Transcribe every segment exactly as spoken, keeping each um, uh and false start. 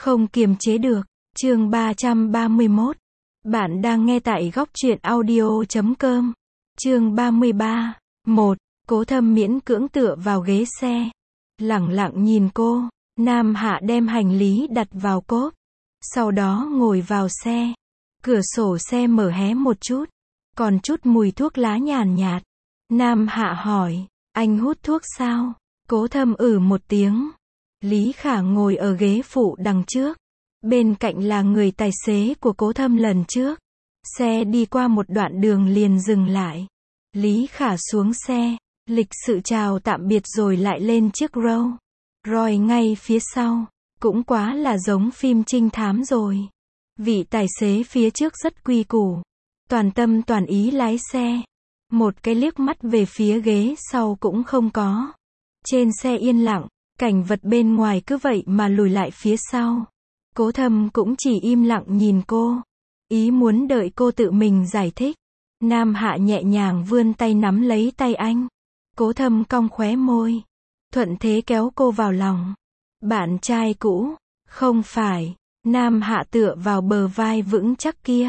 Không kiềm chế được. Chương ba trăm ba mươi mốt. Bạn đang nghe tại góc truyện audio chấm com. Chương ba mươi ba. một. Cố Thâm miễn cưỡng tựa vào ghế xe. Lẳng lặng nhìn cô. Nam Hạ đem hành lý đặt vào cốp. Sau đó ngồi vào xe. Cửa sổ xe mở hé một chút. Còn chút mùi thuốc lá nhàn nhạt. Nam Hạ hỏi, anh hút thuốc sao? Cố Thâm ử một tiếng. Lý Khả ngồi ở ghế phụ đằng trước. Bên cạnh là người tài xế của Cố Thâm lần trước. Xe đi qua một đoạn đường liền dừng lại. Lý Khả xuống xe, lịch sự chào tạm biệt rồi lại lên chiếc Rolls Royce ngay phía sau. Cũng quá là giống phim trinh thám rồi. Vị tài xế phía trước rất quy củ. Toàn tâm toàn ý lái xe. Một cái liếc mắt về phía ghế sau cũng không có. Trên xe yên lặng, cảnh vật bên ngoài cứ vậy mà lùi lại phía sau. Cố Thâm cũng chỉ im lặng nhìn cô. Ý muốn đợi cô tự mình giải thích. Nam Hạ nhẹ nhàng vươn tay nắm lấy tay anh. Cố Thâm cong khóe môi. Thuận thế kéo cô vào lòng. Bạn trai cũ? Không phải. Nam Hạ tựa vào bờ vai vững chắc kia.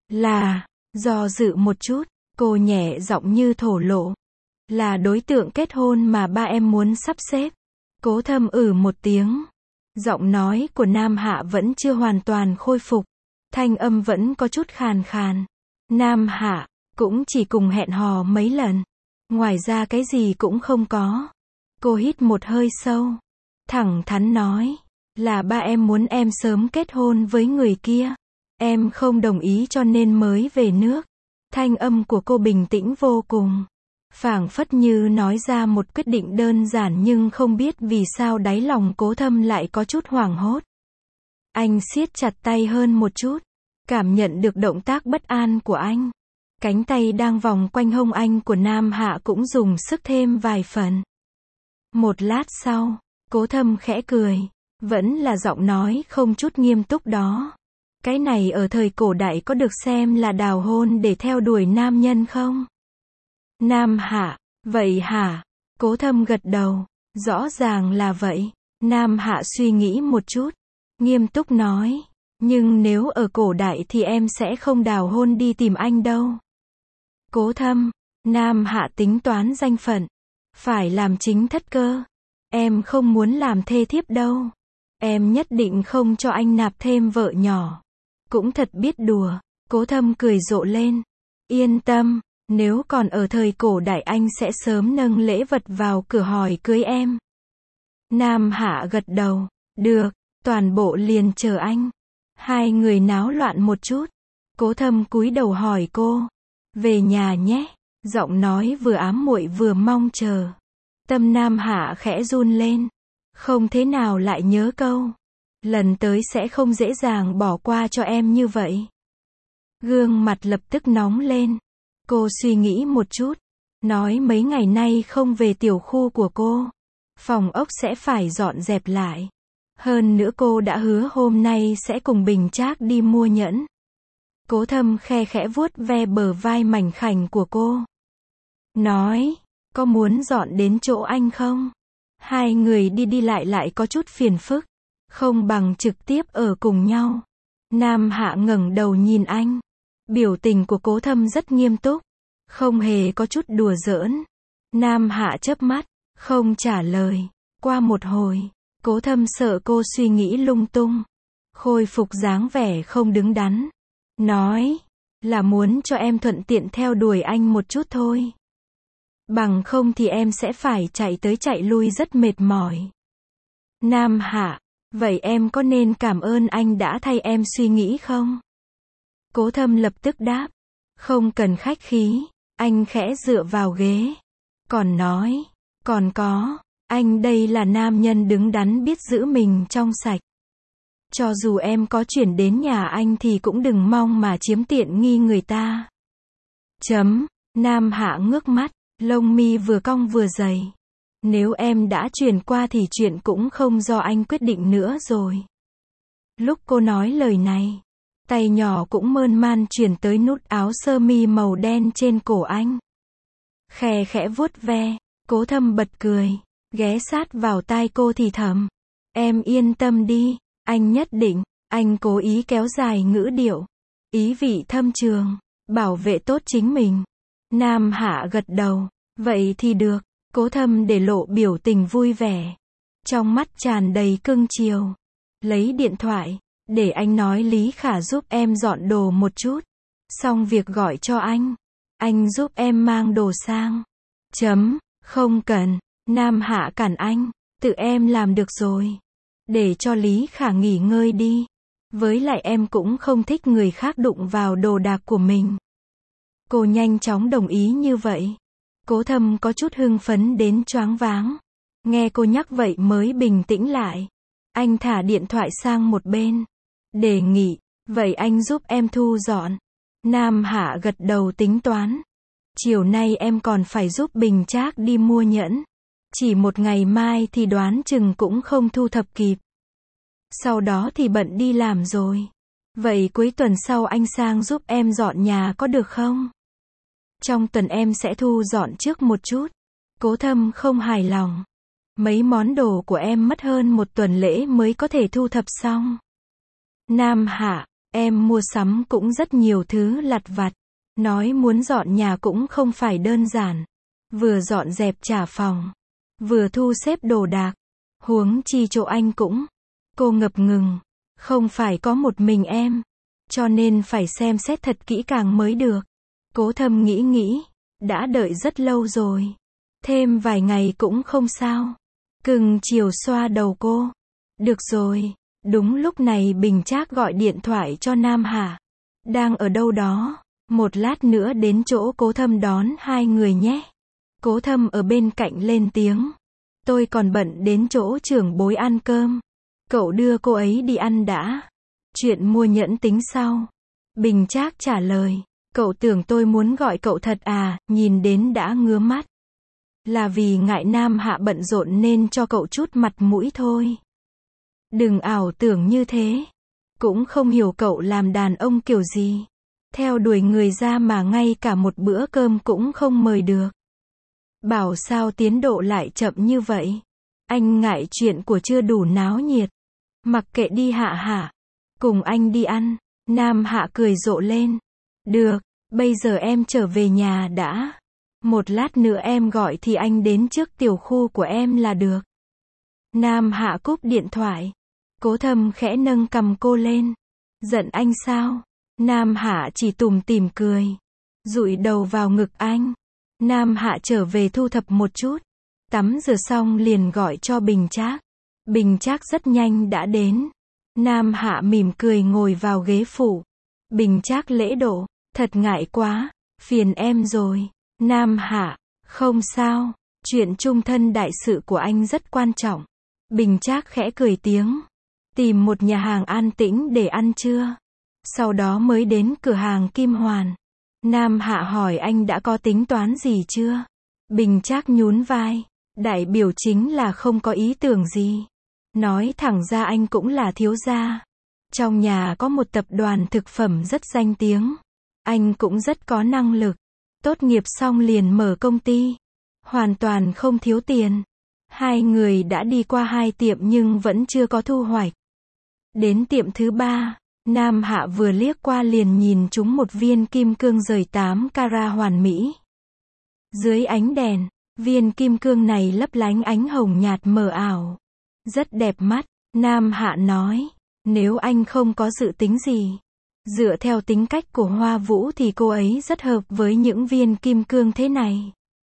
Là, do dự một chút, cô nhẹ giọng như thổ lộ. Là đối tượng kết hôn mà ba em muốn sắp xếp. Cố Thâm ử một tiếng. Giọng nói của Nam Hạ vẫn chưa hoàn toàn khôi phục. Thanh âm vẫn có chút khàn khàn. Nam Hạ, cũng chỉ cùng hẹn hò mấy lần. Ngoài ra cái gì cũng không có. Cô hít một hơi sâu. Thẳng thắn nói. Là ba em muốn em sớm kết hôn với người kia. Em không đồng ý cho nên mới về nước. Thanh âm của cô bình tĩnh vô cùng. Phảng phất như nói ra một quyết định đơn giản nhưng không biết vì sao đáy lòng Cố Thâm lại có chút hoảng hốt. Anh siết chặt tay hơn một chút. Cảm nhận được động tác bất an của anh. Cánh tay đang vòng quanh hông anh của Nam Hạ cũng dùng sức thêm vài phần. Một lát sau, Cố Thâm khẽ cười. Vẫn là giọng nói không chút nghiêm túc đó. Cái này ở thời cổ đại có được xem là đào hôn để theo đuổi nam nhân không? Nam Hạ, vậy hả? Cố Thâm gật đầu. Rõ ràng là vậy. Nam Hạ suy nghĩ một chút. Nghiêm túc nói. Nhưng nếu ở cổ đại thì em sẽ không đào hôn đi tìm anh đâu. Cố Thâm. Nam Hạ tính toán danh phận. Phải làm chính thất cơ. Em không muốn làm thê thiếp đâu. Em nhất định không cho anh nạp thêm vợ nhỏ. Cũng thật biết đùa. Cố Thâm cười rộ lên. Yên tâm, nếu còn ở thời cổ đại anh sẽ sớm nâng lễ vật vào cửa hỏi cưới em. Nam Hạ gật đầu. Được, toàn bộ liền chờ anh. Hai người náo loạn một chút. Cố Thâm cúi đầu hỏi cô. Về nhà nhé. Giọng nói vừa ám muội vừa mong chờ. Tâm Nam Hạ khẽ run lên. Không thế nào lại nhớ câu. Lần tới sẽ không dễ dàng bỏ qua cho em như vậy. Gương mặt lập tức nóng lên. Cô suy nghĩ một chút. Nói mấy ngày nay không về tiểu khu của cô. Phòng ốc sẽ phải dọn dẹp lại. Hơn nữa cô đã hứa hôm nay sẽ cùng Bình Trác đi mua nhẫn. Cố Thâm khe khẽ vuốt ve bờ vai mảnh khảnh của cô. Nói, có muốn dọn đến chỗ anh không? Hai người đi đi lại lại có chút phiền phức. Không bằng trực tiếp ở cùng nhau. Nam Hạ ngẩng đầu nhìn anh. Biểu tình của Cố Thâm rất nghiêm túc. Không hề có chút đùa giỡn. Nam Hạ chớp mắt. Không trả lời. Qua một hồi. Cố Thâm sợ cô suy nghĩ lung tung. Khôi phục dáng vẻ không đứng đắn. Nói. Là muốn cho em thuận tiện theo đuổi anh một chút thôi. Bằng không thì em sẽ phải chạy tới chạy lui rất mệt mỏi. Nam Hạ. Vậy em có nên cảm ơn anh đã thay em suy nghĩ không? Cố Thâm lập tức đáp. Không cần khách khí. Anh khẽ dựa vào ghế. Còn nói. Còn có. Anh đây là nam nhân đứng đắn biết giữ mình trong sạch. Cho dù em có chuyển đến nhà anh thì cũng đừng mong mà chiếm tiện nghi người ta. Chấm. Nam Hạ ngước mắt. Lông mi vừa cong vừa dày. Nếu em đã chuyển qua thì chuyện cũng không do anh quyết định nữa rồi. Lúc cô nói lời này, tay nhỏ cũng mơn man chuyển tới nút áo sơ mi màu đen trên cổ anh. Khè khẽ vuốt ve. Cố Thâm bật cười. Ghé sát vào tai cô thì thầm. Em yên tâm đi. Anh nhất định, anh cố ý kéo dài ngữ điệu. Ý vị thâm trường, bảo vệ tốt chính mình. Nam Hạ gật đầu. Vậy thì được. Cố Thâm để lộ biểu tình vui vẻ. Trong mắt tràn đầy cưng chiều. Lấy điện thoại, để anh nói Lý Khả giúp em dọn đồ một chút. Xong việc gọi cho anh. Anh giúp em mang đồ sang. Chấm, không cần. Nam Hạ cản anh. Tự em làm được rồi. Để cho Lý Khả nghỉ ngơi đi. Với lại em cũng không thích người khác đụng vào đồ đạc của mình. Cô nhanh chóng đồng ý như vậy. Cố Thâm có chút hưng phấn đến choáng váng. Nghe cô nhắc vậy mới bình tĩnh lại. Anh thả điện thoại sang một bên. Đề nghị, vậy anh giúp em thu dọn. Nam Hạ gật đầu tính toán. Chiều nay em còn phải giúp Bình Trác đi mua nhẫn. Chỉ một ngày mai thì đoán chừng cũng không thu thập kịp. Sau đó thì bận đi làm rồi. Vậy cuối tuần sau anh sang giúp em dọn nhà có được không? Trong tuần em sẽ thu dọn trước một chút. Cố Thâm không hài lòng. Mấy món đồ của em mất hơn một tuần lễ mới có thể thu thập xong. Nam Hạ, em mua sắm cũng rất nhiều thứ lặt vặt. Nói muốn dọn nhà cũng không phải đơn giản. Vừa dọn dẹp trả phòng, vừa thu xếp đồ đạc. Huống chi chỗ anh cũng. Cô ngập ngừng. Không phải có một mình em. Cho nên phải xem xét thật kỹ càng mới được. Cố Thâm nghĩ nghĩ. Đã đợi rất lâu rồi. Thêm vài ngày cũng không sao. Cưng chiều xoa đầu cô. Được rồi. Đúng lúc này Bình Trác gọi điện thoại cho Nam Hạ. Đang ở đâu đó. Một lát nữa đến chỗ Cố Thâm đón hai người nhé. Cố Thâm ở bên cạnh lên tiếng. Tôi còn bận đến chỗ trưởng bối ăn cơm. Cậu đưa cô ấy đi ăn đã. Chuyện mua nhẫn tính sau. Bình Trác trả lời. Cậu tưởng tôi muốn gọi cậu thật à, nhìn đến đã ngứa mắt. Là vì ngại Nam Hạ bận rộn nên cho cậu chút mặt mũi thôi. Đừng ảo tưởng như thế. Cũng không hiểu cậu làm đàn ông kiểu gì. Theo đuổi người ra mà ngay cả một bữa cơm cũng không mời được. Bảo sao tiến độ lại chậm như vậy. Anh ngại chuyện của chưa đủ náo nhiệt. Mặc kệ đi Hạ Hạ. Cùng anh đi ăn. Nam Hạ cười rộ lên. Được, bây giờ em trở về nhà đã. Một lát nữa em gọi thì anh đến trước tiểu khu của em là được. Nam Hạ cúp điện thoại. Cố Thâm khẽ nâng cầm cô lên. Giận anh sao? Nam Hạ chỉ tủm tỉm cười. Dụi đầu vào ngực anh. Nam Hạ trở về thu thập một chút. Tắm rửa xong liền gọi cho Bình Trác. Bình Trác rất nhanh đã đến. Nam Hạ mỉm cười ngồi vào ghế phụ. Bình Trác lễ độ. Thật ngại quá. Phiền em rồi. Nam Hạ. Không sao. Chuyện chung thân đại sự của anh rất quan trọng. Bình Trác khẽ cười tiếng. Tìm một nhà hàng an tĩnh để ăn trưa. Sau đó mới đến cửa hàng Kim Hoàn. Nam Hạ hỏi anh đã có tính toán gì chưa? Bình Trác nhún vai. Đại biểu chính là không có ý tưởng gì. Nói thẳng ra anh cũng là thiếu gia. Trong nhà có một tập đoàn thực phẩm rất danh tiếng. Anh cũng rất có năng lực. Tốt nghiệp xong liền mở công ty. Hoàn toàn không thiếu tiền. Hai người đã đi qua hai tiệm nhưng vẫn chưa có thu hoạch. Đến tiệm thứ ba, Nam Hạ vừa liếc qua liền nhìn trúng một viên kim cương rời tám carat hoàn mỹ. Dưới ánh đèn, viên kim cương này lấp lánh ánh hồng nhạt mờ ảo. Rất đẹp mắt, Nam Hạ nói. Nếu anh không có dự tính gì. Dựa theo tính cách của Hoa Vũ thì cô ấy rất hợp với những viên kim cương thế này.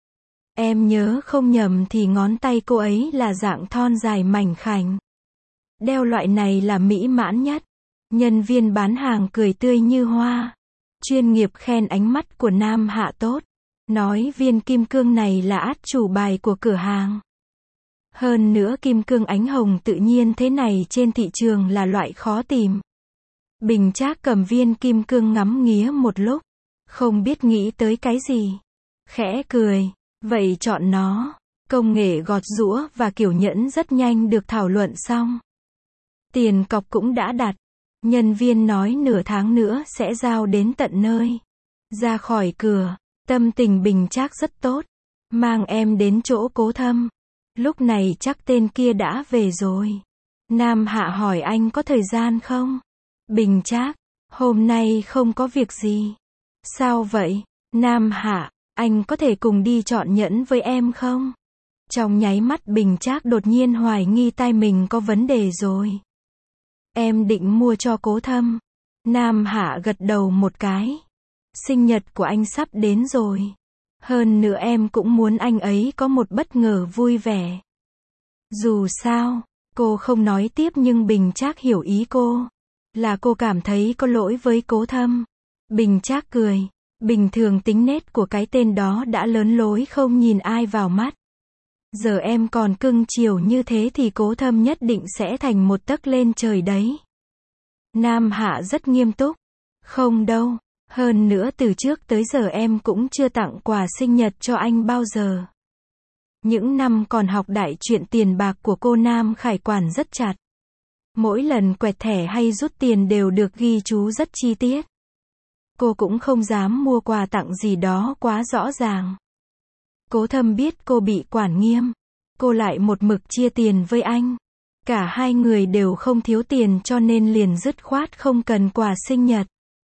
Em nhớ không nhầm thì ngón tay cô ấy là dạng thon dài mảnh khảnh. Đeo loại này là mỹ mãn nhất. Nhân viên bán hàng cười tươi như hoa. Chuyên nghiệp khen ánh mắt của Nam Hạ tốt. Nói viên kim cương này là át chủ bài của cửa hàng. Hơn nữa kim cương ánh hồng tự nhiên thế này trên thị trường là loại khó tìm. Bình Trác cầm viên kim cương ngắm nghía một lúc. Không biết nghĩ tới cái gì. Khẽ cười. Vậy chọn nó. Công nghệ gọt giũa và kiểu nhẫn rất nhanh được thảo luận xong. Tiền cọc cũng đã đặt. Nhân viên nói nửa tháng nữa sẽ giao đến tận nơi. Ra khỏi cửa, tâm tình Bình Trác rất tốt. Mang em đến chỗ Cố Thâm. Lúc này chắc tên kia đã về rồi. Nam Hạ hỏi anh có thời gian không? Bình Trác, hôm nay không có việc gì. Sao vậy? Nam Hạ, anh có thể cùng đi chọn nhẫn với em không? Trong nháy mắt Bình Trác đột nhiên hoài nghi tai mình có vấn đề rồi. Em định mua cho Cố Thâm. Nam Hạ gật đầu một cái. Sinh nhật của anh sắp đến rồi. Hơn nữa em cũng muốn anh ấy có một bất ngờ vui vẻ. Dù sao, cô không nói tiếp nhưng Bình Trác hiểu ý cô. Là cô cảm thấy có lỗi với Cố Thâm. Bình Trác cười. Bình thường tính nết của cái tên đó đã lớn lối không nhìn ai vào mắt. Giờ em còn cưng chiều như thế thì Cố Thâm nhất định sẽ thành một tấc lên trời đấy. Nam Hạ rất nghiêm túc. Không đâu. Hơn nữa từ trước tới giờ em cũng chưa tặng quà sinh nhật cho anh bao giờ. Những năm còn học đại chuyện tiền bạc của cô Nam Khải quản rất chặt. Mỗi lần quẹt thẻ hay rút tiền đều được ghi chú rất chi tiết. Cô cũng không dám mua quà tặng gì đó quá rõ ràng. Cố Thâm biết cô bị quản nghiêm. Cô lại một mực chia tiền với anh. Cả hai người đều không thiếu tiền cho nên liền dứt khoát không cần quà sinh nhật.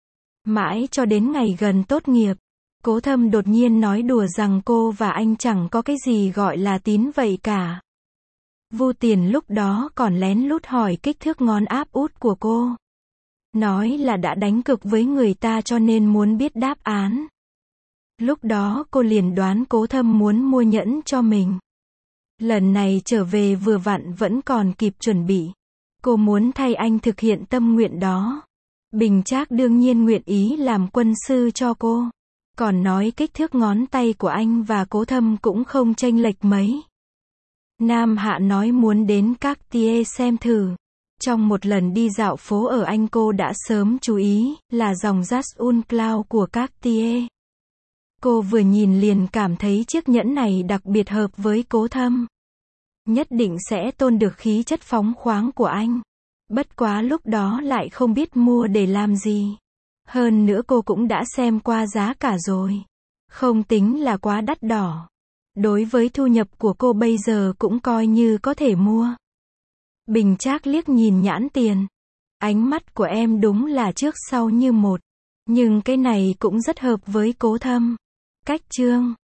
Mãi cho đến ngày gần tốt nghiệp, Cố Thâm đột nhiên nói đùa rằng cô và anh chẳng có cái gì gọi là tín vậy cả. Vu Tiền lúc đó còn lén lút hỏi kích thước ngón áp út của cô. Nói là đã đánh cược với người ta cho nên muốn biết đáp án. Lúc đó cô liền đoán Cố Thâm muốn mua nhẫn cho mình. Lần này trở về vừa vặn vẫn còn kịp chuẩn bị. Cô muốn thay anh thực hiện tâm nguyện đó. Bình Trác đương nhiên nguyện ý làm quân sư cho cô. Còn nói kích thước ngón tay của anh và Cố Thâm cũng không chênh lệch mấy. Nam Hạ nói muốn đến Cartier xem thử. Trong một lần đi dạo phố ở Anh cô đã sớm chú ý, là dòng Just Un Cloud của Cartier. Cô vừa nhìn liền cảm thấy chiếc nhẫn này đặc biệt hợp với Cố Thâm. Nhất định sẽ tôn được khí chất phóng khoáng của anh. Bất quá lúc đó lại không biết mua để làm gì. Hơn nữa cô cũng đã xem qua giá cả rồi. Không tính là quá đắt đỏ. Đối với thu nhập của cô bây giờ cũng coi như có thể mua. Bình Trác liếc nhìn nhãn tiền. Ánh mắt của em đúng là trước sau như một. Nhưng cái này cũng rất hợp với Cố Thâm. Cách chương